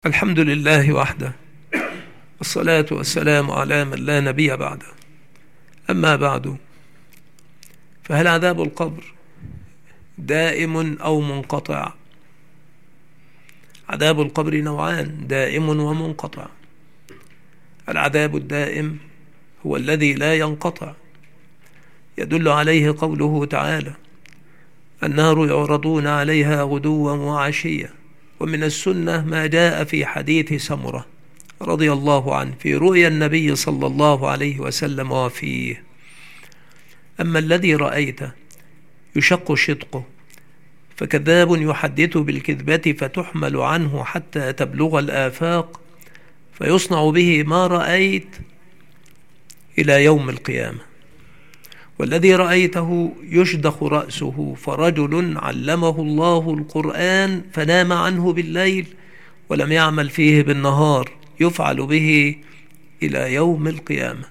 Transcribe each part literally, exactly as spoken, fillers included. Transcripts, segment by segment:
الحمد لله وحده، والصلاة والسلام على من لا نبي بعده. أما بعد، فهل عذاب القبر دائم أو منقطع؟ عذاب القبر نوعان: دائم ومنقطع. العذاب الدائم هو الذي لا ينقطع، يدل عليه قوله تعالى: النار يعرضون عليها غدوا وعشيا. ومن السنة ما جاء في حديث سمرة رضي الله عنه في رؤيا النبي صلى الله عليه وسلم وفيه: أما الذي رأيته يشق شدقه، فكذاب يحدث بالكذبة فتحمل عنه حتى تبلغ الآفاق، فيصنع به ما رأيت إلى يوم القيامة. والذي رأيته يشدخ رأسه، فرجل علمه الله القرآن فنام عنه بالليل ولم يعمل فيه بالنهار، يفعل به إلى يوم القيامة.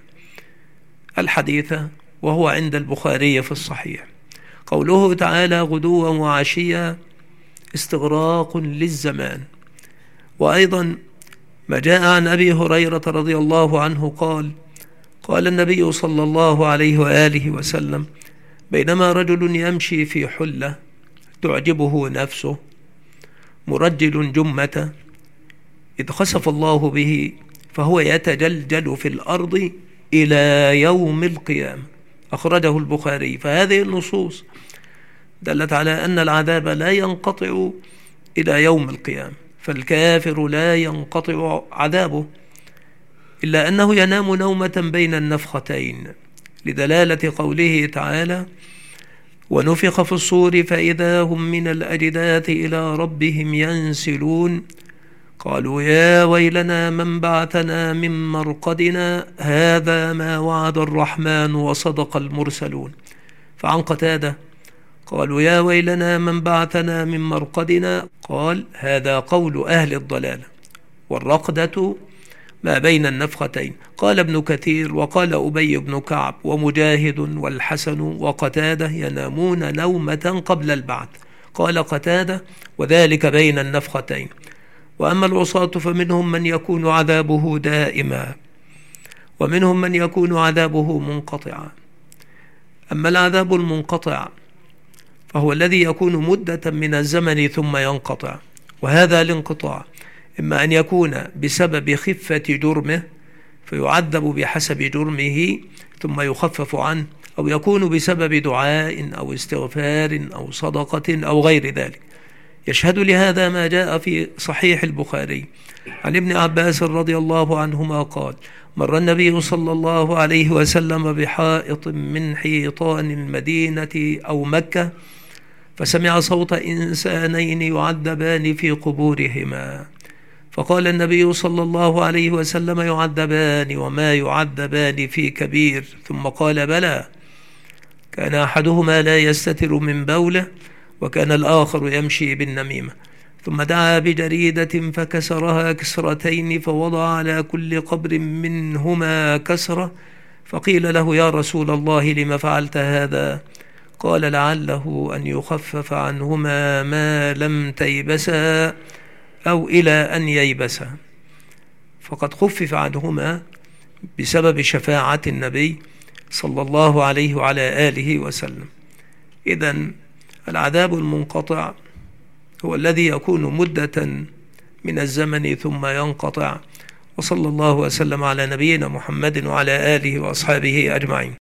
الحديث وهو عند البخاري في الصحيح. قوله تعالى غدوا وعشيا استغراق للزمان. وأيضا ما جاء عن أبي هريرة رضي الله عنه قال: قال النبي صلى الله عليه وآله وسلم: بينما رجل يمشي في حلة تعجبه نفسه مرجل جمة، إذ خسف الله به فهو يتجلجل في الأرض إلى يوم القيامة. أخرجه البخاري. فهذه النصوص دلت على أن العذاب لا ينقطع إلى يوم القيامة، فالكافر لا ينقطع عذابه، إلا أنه ينام نومة بين النفختين، لدلالة قوله تعالى: ونفخ في الصور فإذا هم من الأجداث إلى ربهم ينسلون، قالوا يا ويلنا من بعثنا من مرقدنا هذا ما وعد الرحمن وصدق المرسلون. فعن قتادة قالوا يا ويلنا من بعثنا من مرقدنا، قال هذا قول أهل الضلالة، والرقدة ما بين النفختين. قال ابن كثير وقال أبي بن كعب ومجاهد والحسن وقتادة ينامون نومة قبل البعث. قال قتادة: وذلك بين النفختين. وأما العصاة فمنهم من يكون عذابه دائما، ومنهم من يكون عذابه منقطعا. أما العذاب المنقطع فهو الذي يكون مدة من الزمن ثم ينقطع، وهذا الانقطاع إما أن يكون بسبب خفة جرمه فيعذب بحسب جرمه ثم يخفف عنه، أو يكون بسبب دعاء أو استغفار أو صدقة أو غير ذلك. يشهد لهذا ما جاء في صحيح البخاري عن ابن عباس رضي الله عنهما قال: مر النبي صلى الله عليه وسلم بحائط من حيطان المدينة أو مكة، فسمع صوت إنسانين يعذبان في قبورهما، فقال النبي صلى الله عليه وسلم: يعذبان وما يعذبان في كبير. ثم قال: بلى، كان أحدهما لا يستتر من بوله، وكان الآخر يمشي بالنميمة. ثم دعا بجريدة فكسرها كسرتين، فوضع على كل قبر منهما كسرة، فقيل له: يا رسول الله لم فعلت هذا؟ قال: لعله أن يخفف عنهما ما لم تيبسا أو إلى أن ييبسا. فقد خفف عنهما بسبب شفاعة النبي صلى الله عليه وعلى آله وسلم. إذن العذاب المنقطع هو الذي يكون مدة من الزمن ثم ينقطع. وصلى الله وسلم على نبينا محمد وعلى آله وأصحابه أجمعين.